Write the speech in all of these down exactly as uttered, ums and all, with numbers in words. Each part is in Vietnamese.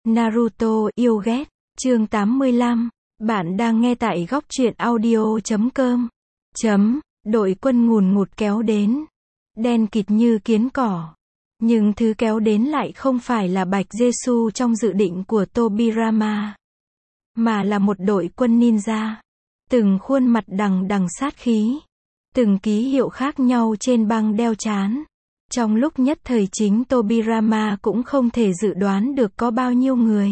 Naruto yêu ghét, chương tám mươi lăm, bạn đang nghe tại góc truyện audio chấm com. Chấm, đội quân ngùn ngụt kéo đến, đen kịt như kiến cỏ. Nhưng thứ kéo đến lại không phải là Bạch Giêsu trong dự định của Tobirama, mà là một đội quân ninja. Từng khuôn mặt đằng đằng sát khí, từng ký hiệu khác nhau trên băng đeo trán. Trong lúc nhất thời chính Tobirama cũng không thể dự đoán được có bao nhiêu người.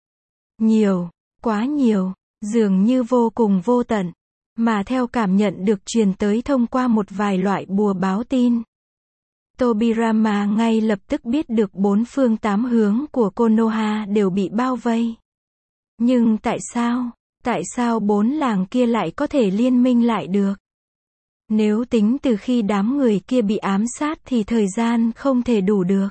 Nhiều, quá nhiều, dường như vô cùng vô tận, mà theo cảm nhận được truyền tới thông qua một vài loại bùa báo tin. Tobirama ngay lập tức biết được bốn phương tám hướng của Konoha đều bị bao vây. Nhưng tại sao, tại sao bốn làng kia lại có thể liên minh lại được? Nếu tính từ khi đám người kia bị ám sát thì thời gian không thể đủ được.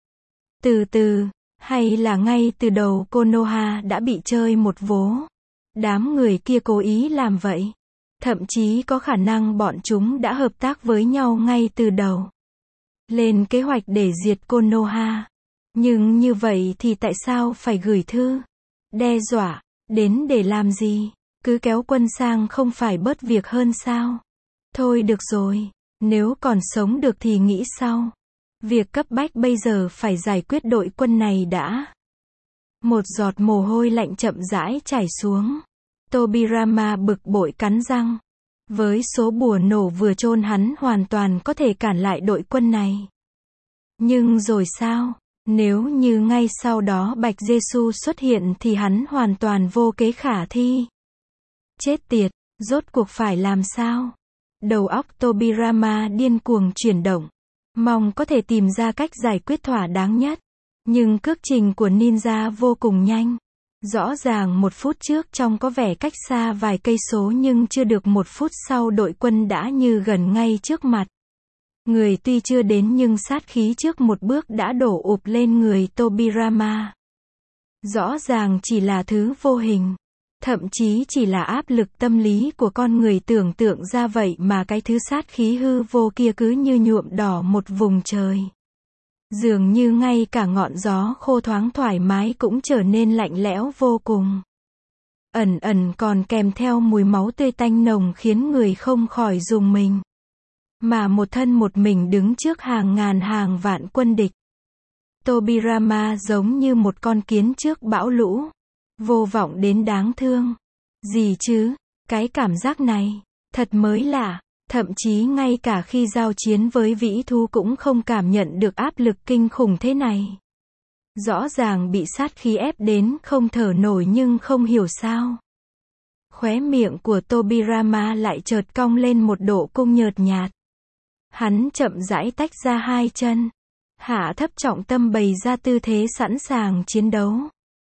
Từ từ, hay là ngay từ đầu Konoha đã bị chơi một vố? Đám người kia cố ý làm vậy. Thậm chí có khả năng bọn chúng đã hợp tác với nhau ngay từ đầu, lên kế hoạch để diệt Konoha. Nhưng như vậy thì tại sao phải gửi thư đe dọa đến để làm gì? Cứ kéo quân sang không phải bớt việc hơn sao? Thôi được rồi, nếu còn sống được thì nghĩ sau. Việc cấp bách bây giờ phải giải quyết đội quân này đã. Một giọt mồ hôi lạnh chậm rãi chảy xuống. Tobirama bực bội cắn răng. Với số bùa nổ vừa chôn hắn hoàn toàn có thể cản lại đội quân này. Nhưng rồi sao? Nếu như ngay sau đó Bạch Giêsu xuất hiện thì hắn hoàn toàn vô kế khả thi. Chết tiệt, rốt cuộc phải làm sao? Đầu óc Tobirama điên cuồng chuyển động, mong có thể tìm ra cách giải quyết thỏa đáng nhất. Nhưng cước trình của ninja vô cùng nhanh. Rõ ràng một phút trước trông có vẻ cách xa vài cây số nhưng chưa được một phút sau đội quân đã như gần ngay trước mặt. Người tuy chưa đến nhưng sát khí trước một bước đã đổ ụp lên người Tobirama. Rõ ràng chỉ là thứ vô hình. Thậm chí chỉ là áp lực tâm lý của con người tưởng tượng ra vậy mà cái thứ sát khí hư vô kia cứ như nhuộm đỏ một vùng trời. Dường như ngay cả ngọn gió khô thoáng thoải mái cũng trở nên lạnh lẽo vô cùng. Ẩn ẩn còn kèm theo mùi máu tươi tanh nồng khiến người không khỏi rùng mình. Mà một thân một mình đứng trước hàng ngàn hàng vạn quân địch. Tobirama giống như một con kiến trước bão lũ. Vô vọng đến đáng thương. Gì chứ, cái cảm giác này, thật mới lạ, thậm chí ngay cả khi giao chiến với vĩ thú cũng không cảm nhận được áp lực kinh khủng thế này. Rõ ràng bị sát khí ép đến không thở nổi nhưng không hiểu sao. Khóe miệng của Tobirama lại chợt cong lên một độ cung nhợt nhạt. Hắn chậm rãi tách ra hai chân, hạ thấp trọng tâm bày ra tư thế sẵn sàng chiến đấu.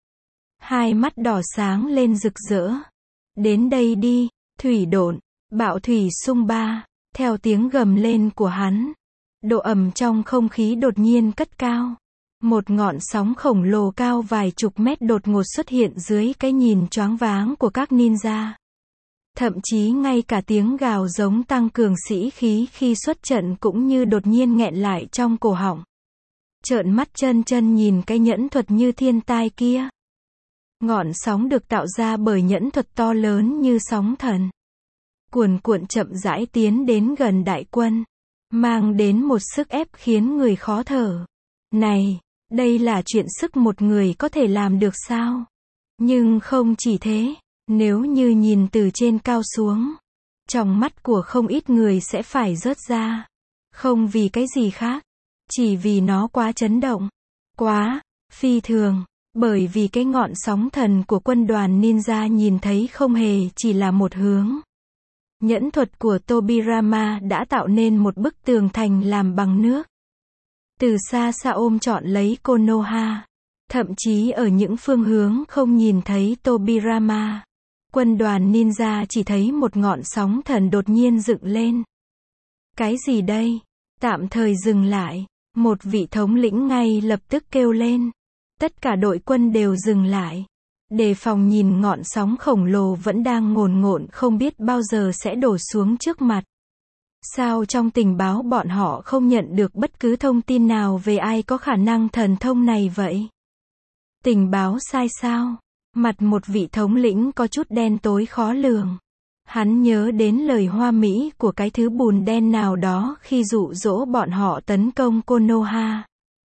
Hai mắt đỏ sáng lên rực rỡ. Đến đây đi, thủy độn, bạo thủy xung ba. Theo tiếng gầm lên của hắn, độ ẩm trong không khí đột nhiên cất cao. Một ngọn sóng khổng lồ cao vài chục mét đột ngột xuất hiện dưới cái nhìn choáng váng của các ninja. Thậm chí ngay cả tiếng gào giống tăng cường sĩ khí khi xuất trận cũng như đột nhiên nghẹn lại trong cổ họng. Trợn mắt chân chân nhìn cái nhẫn thuật như thiên tai kia. Ngọn sóng được tạo ra bởi nhẫn thuật to lớn như sóng thần. Cuồn cuộn chậm rãi tiến đến gần đại quân. Mang đến một sức ép khiến người khó thở. Này, đây là chuyện sức một người có thể làm được sao? Nhưng không chỉ thế, nếu như nhìn từ trên cao xuống, trong mắt của không ít người sẽ phải rớt ra. Không vì cái gì khác, chỉ vì nó quá chấn động. Quá, phi thường. Bởi vì cái ngọn sóng thần của quân đoàn ninja nhìn thấy không hề chỉ là một hướng. Nhẫn thuật của Tobirama đã tạo nên một bức tường thành làm bằng nước. Từ xa xa ôm trọn lấy Konoha. Thậm chí ở những phương hướng không nhìn thấy Tobirama. Quân đoàn ninja chỉ thấy một ngọn sóng thần đột nhiên dựng lên. Cái gì đây? Tạm thời dừng lại. Một vị thống lĩnh ngay lập tức kêu lên. Tất cả đội quân đều dừng lại. Đề phòng nhìn ngọn sóng khổng lồ vẫn đang ngồn ngộn không biết bao giờ sẽ đổ xuống trước mặt. Sao trong tình báo bọn họ không nhận được bất cứ thông tin nào về ai có khả năng thần thông này vậy? Tình báo sai sao? Mặt một vị thống lĩnh có chút đen tối khó lường. Hắn nhớ đến lời hoa mỹ của cái thứ bùn đen nào đó khi dụ dỗ bọn họ tấn công Konoha.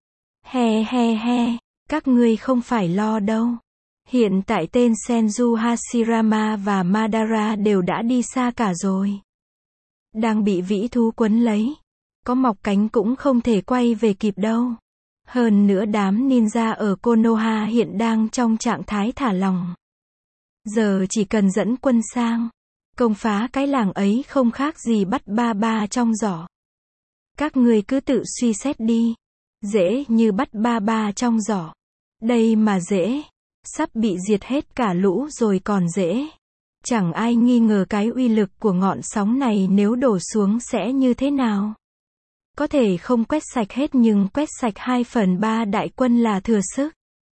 He he he, các ngươi không phải lo đâu. Hiện tại tên Senju Hashirama và Madara đều đã đi xa cả rồi. Đang bị vĩ thú quấn lấy. Có mọc cánh cũng không thể quay về kịp đâu. Hơn nữa đám ninja ở Konoha hiện đang trong trạng thái thả lỏng. Giờ chỉ cần dẫn quân sang. Công phá cái làng ấy không khác gì bắt ba ba trong giỏ. Các ngươi cứ tự suy xét đi. Dễ như bắt ba ba trong giỏ. Đây mà dễ. Sắp bị diệt hết cả lũ rồi còn dễ. Chẳng ai nghi ngờ cái uy lực của ngọn sóng này nếu đổ xuống sẽ như thế nào. Có thể không quét sạch hết nhưng quét sạch hai phần ba đại quân là thừa sức.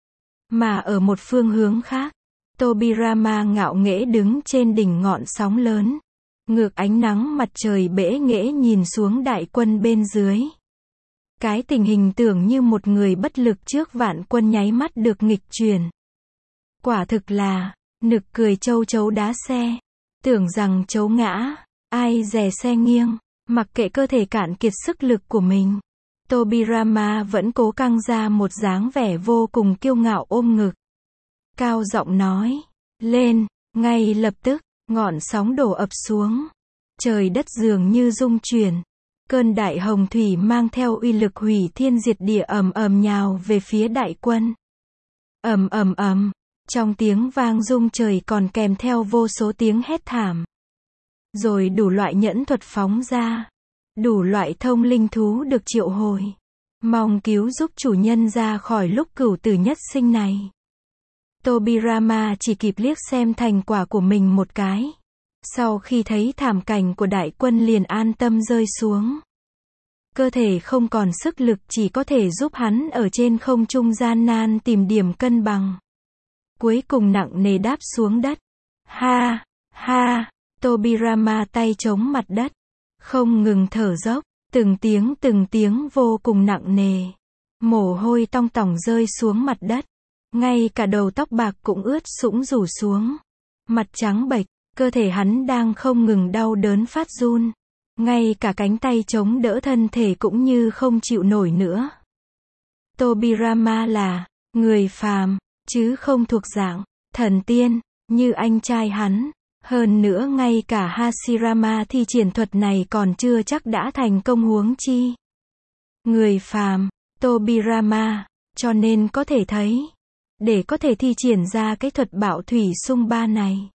Mà ở một phương hướng khác, Tobirama ngạo nghễ đứng trên đỉnh ngọn sóng lớn. Ngược ánh nắng mặt trời bẽ nghễ nhìn xuống đại quân bên dưới. Cái tình hình tưởng như một người bất lực trước vạn quân nháy mắt được nghịch chuyển. Quả thực là, nực cười châu chấu đá xe. Tưởng rằng chấu ngã, ai dè xe nghiêng. Mặc kệ cơ thể cạn kiệt sức lực của mình, Tobirama vẫn cố căng ra một dáng vẻ vô cùng kiêu ngạo ôm ngực. Cao giọng nói, lên, ngay lập tức, ngọn sóng đổ ập xuống. Trời đất dường như rung chuyển. Cơn đại hồng thủy mang theo uy lực hủy thiên diệt địa ầm ầm nhào về phía đại quân. Ầm ầm ầm, trong tiếng vang rung trời còn kèm theo vô số tiếng hét thảm. Rồi đủ loại nhẫn thuật phóng ra. Đủ loại thông linh thú được triệu hồi. Mong cứu giúp chủ nhân ra khỏi lúc cửu tử nhất sinh này. Tobirama chỉ kịp liếc xem thành quả của mình một cái. Sau khi thấy thảm cảnh của đại quân liền an tâm rơi xuống. Cơ thể không còn sức lực chỉ có thể giúp hắn ở trên không trung gian nan tìm điểm cân bằng. Cuối cùng nặng nề đáp xuống đất. Ha, ha. Tobirama tay chống mặt đất, không ngừng thở dốc, từng tiếng từng tiếng vô cùng nặng nề. Mồ hôi tong tỏng rơi xuống mặt đất, ngay cả đầu tóc bạc cũng ướt sũng rủ xuống. Mặt trắng bệch, cơ thể hắn đang không ngừng đau đớn phát run. Ngay cả cánh tay chống đỡ thân thể cũng như không chịu nổi nữa. Tobirama là người phàm, chứ không thuộc dạng thần tiên, như anh trai hắn. Hơn nữa ngay cả Hashirama thi triển thuật này còn chưa chắc đã thành công huống chi. Người phàm, Tobirama, cho nên có thể thấy, để có thể thi triển ra cái thuật bạo thủy xung ba này,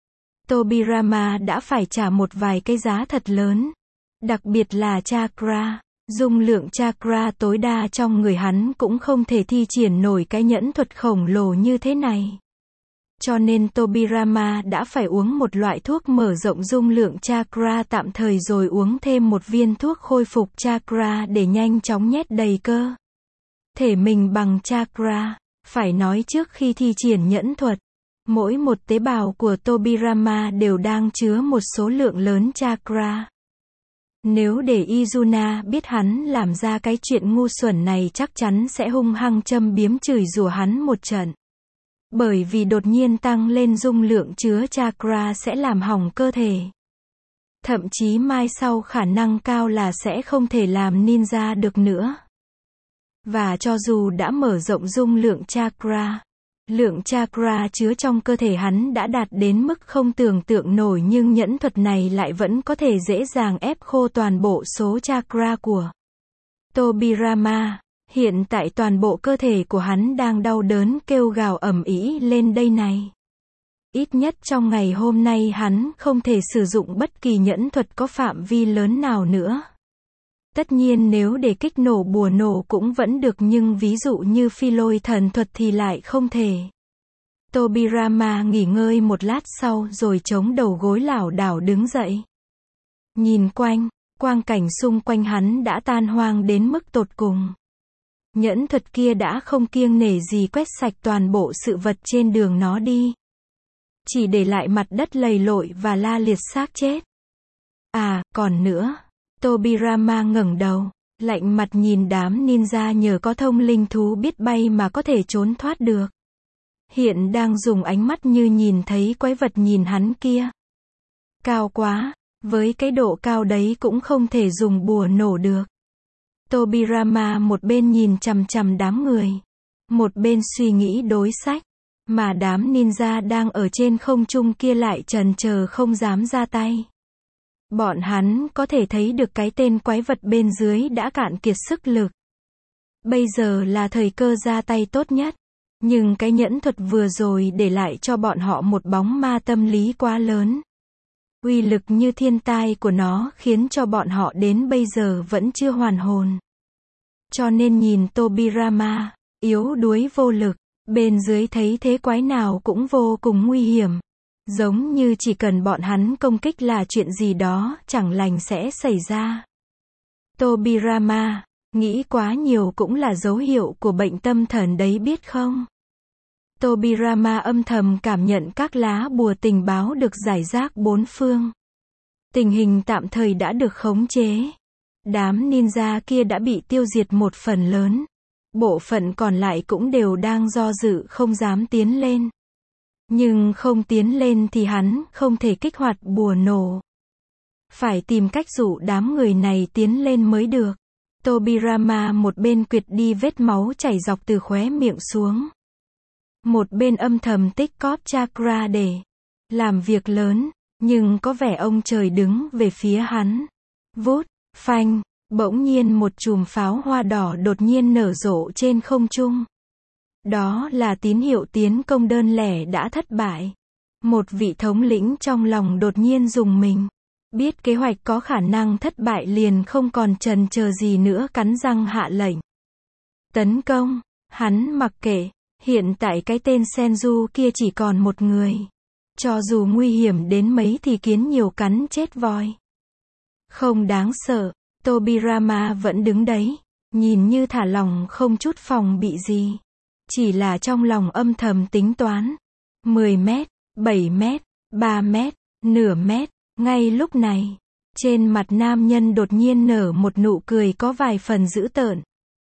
Tobirama đã phải trả một vài cái giá thật lớn. Đặc biệt là chakra, dung lượng chakra tối đa trong người hắn cũng không thể thi triển nổi cái nhẫn thuật khổng lồ như thế này. Cho nên Tobirama đã phải uống một loại thuốc mở rộng dung lượng chakra tạm thời rồi uống thêm một viên thuốc khôi phục chakra để nhanh chóng nhét đầy cơ thể mình bằng chakra. Phải nói trước khi thi triển nhẫn thuật, mỗi một tế bào của Tobirama đều đang chứa một số lượng lớn chakra. Nếu để Izuna biết hắn làm ra cái chuyện ngu xuẩn này chắc chắn sẽ hung hăng châm biếm chửi rủa hắn một trận. Bởi vì đột nhiên tăng lên dung lượng chứa chakra sẽ làm hỏng cơ thể. Thậm chí mai sau khả năng cao là sẽ không thể làm ninja được nữa. Và cho dù đã mở rộng dung lượng chakra, lượng chakra chứa trong cơ thể hắn đã đạt đến mức không tưởng tượng nổi nhưng nhẫn thuật này lại vẫn có thể dễ dàng ép khô toàn bộ số chakra của Tobirama. Hiện tại toàn bộ cơ thể của hắn đang đau đớn kêu gào ầm ĩ lên đây này. Ít nhất trong ngày hôm nay hắn không thể sử dụng bất kỳ nhẫn thuật có phạm vi lớn nào nữa. Tất nhiên nếu để kích nổ bùa nổ cũng vẫn được nhưng ví dụ như phi lôi thần thuật thì lại không thể. Tobirama nghỉ ngơi một lát sau rồi chống đầu gối lảo đảo đứng dậy. Nhìn quanh, quang cảnh xung quanh hắn đã tan hoang đến mức tột cùng. Nhẫn thuật kia đã không kiêng nể gì quét sạch toàn bộ sự vật trên đường nó đi. Chỉ để lại mặt đất lầy lội và la liệt xác chết. À, còn nữa. Tobirama ngẩng đầu, lạnh mặt nhìn đám ninja nhờ có thông linh thú biết bay mà có thể trốn thoát được. hiện đang dùng ánh mắt như nhìn thấy quái vật nhìn hắn kia. Cao quá, với cái độ cao đấy cũng không thể dùng bùa nổ được. Tobirama một bên nhìn chằm chằm đám người, một bên suy nghĩ đối sách, mà đám ninja đang ở trên không trung kia lại chần chờ không dám ra tay. Bọn hắn có thể thấy được cái tên quái vật bên dưới đã cạn kiệt sức lực. Bây giờ là thời cơ ra tay tốt nhất. Nhưng cái nhẫn thuật vừa rồi để lại cho bọn họ một bóng ma tâm lý quá lớn. Uy lực như thiên tai của nó khiến cho bọn họ đến bây giờ vẫn chưa hoàn hồn. Cho nên nhìn Tobirama, yếu đuối vô lực, bên dưới thấy thế quái nào cũng vô cùng nguy hiểm. Giống như chỉ cần bọn hắn công kích là chuyện gì đó chẳng lành sẽ xảy ra. Tobirama, nghĩ quá nhiều cũng là dấu hiệu của bệnh tâm thần đấy biết không? Tobirama âm thầm cảm nhận các lá bùa tình báo được rải rác bốn phương. Tình hình tạm thời đã được khống chế. Đám ninja kia đã bị tiêu diệt một phần lớn. Bộ phận còn lại cũng đều đang do dự không dám tiến lên. Nhưng không tiến lên thì hắn không thể kích hoạt bùa nổ. Phải tìm cách dụ đám người này tiến lên mới được. Tobirama một bên quệt đi vết máu chảy dọc từ khóe miệng xuống. Một bên âm thầm tích cóp chakra để làm việc lớn, nhưng có vẻ ông trời đứng về phía hắn. Vút, phanh, bỗng nhiên một chùm pháo hoa đỏ đột nhiên nở rộ trên không trung. Đó là tín hiệu tiến công đơn lẻ đã thất bại. Một vị thống lĩnh trong lòng đột nhiên rùng mình. Biết kế hoạch có khả năng thất bại liền không còn chần chờ gì nữa cắn răng hạ lệnh. Tấn công, hắn mặc kệ, hiện tại cái tên Senju kia chỉ còn một người. Cho dù nguy hiểm đến mấy thì kiến nhiều cắn chết voi. Không đáng sợ, Tobirama vẫn đứng đấy, nhìn như thả lòng không chút phòng bị gì. Chỉ là trong lòng âm thầm tính toán. mười mét, bảy mét, ba mét, nửa mét. Ngay lúc này, trên mặt nam nhân đột nhiên nở một nụ cười có vài phần dữ tợn.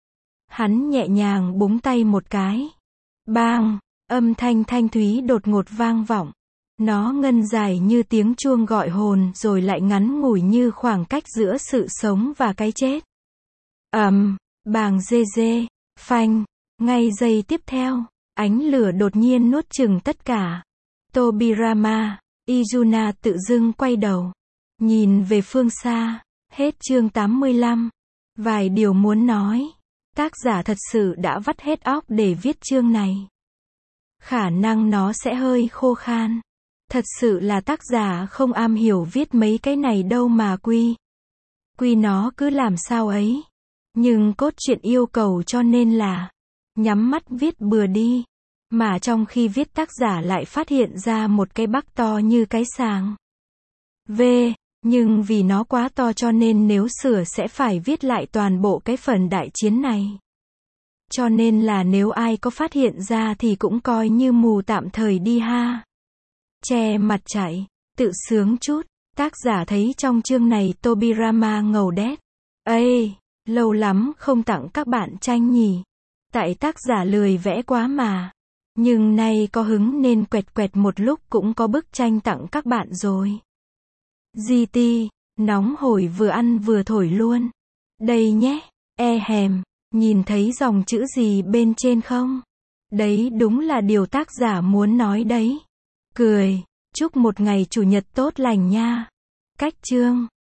Hắn nhẹ nhàng búng tay một cái. Bang, âm thanh thanh thúy đột ngột vang vọng. Nó ngân dài như tiếng chuông gọi hồn rồi lại ngắn ngủi như khoảng cách giữa sự sống và cái chết. Ầm, bàng dê dê, phanh, ngay giây tiếp theo, ánh lửa đột nhiên nuốt chửng tất cả. Tobirama, Izuna tự dưng quay đầu, nhìn về phương xa. Hết chương tám mươi lăm. Vài điều muốn nói. Tác giả thật sự đã vắt hết óc để viết chương này. Khả năng nó sẽ hơi khô khan. Thật sự là tác giả không am hiểu viết mấy cái này đâu mà quy. Quy nó cứ làm sao ấy. Nhưng cốt truyện yêu cầu cho nên là nhắm mắt viết bừa đi. Mà trong khi viết tác giả lại phát hiện ra một cái bắc to như cái sàng. V, nhưng vì nó quá to cho nên nếu sửa sẽ phải viết lại toàn bộ cái phần đại chiến này. Cho nên là nếu ai có phát hiện ra thì cũng coi như mù tạm thời đi ha. Che mặt chạy, tự sướng chút. Tác giả thấy trong chương này Tobirama ngầu đét. Ê, lâu lắm không tặng các bạn tranh nhỉ. Tại tác giả lười vẽ quá mà. Nhưng nay có hứng nên quẹt quẹt một lúc cũng có bức tranh tặng các bạn rồi. giê tê, nóng hổi vừa ăn vừa thổi luôn. Đây nhé, e hèm, nhìn thấy dòng chữ gì bên trên không? Đấy đúng là điều tác giả muốn nói đấy. Cười, chúc một ngày chủ nhật tốt lành nha. Cách chương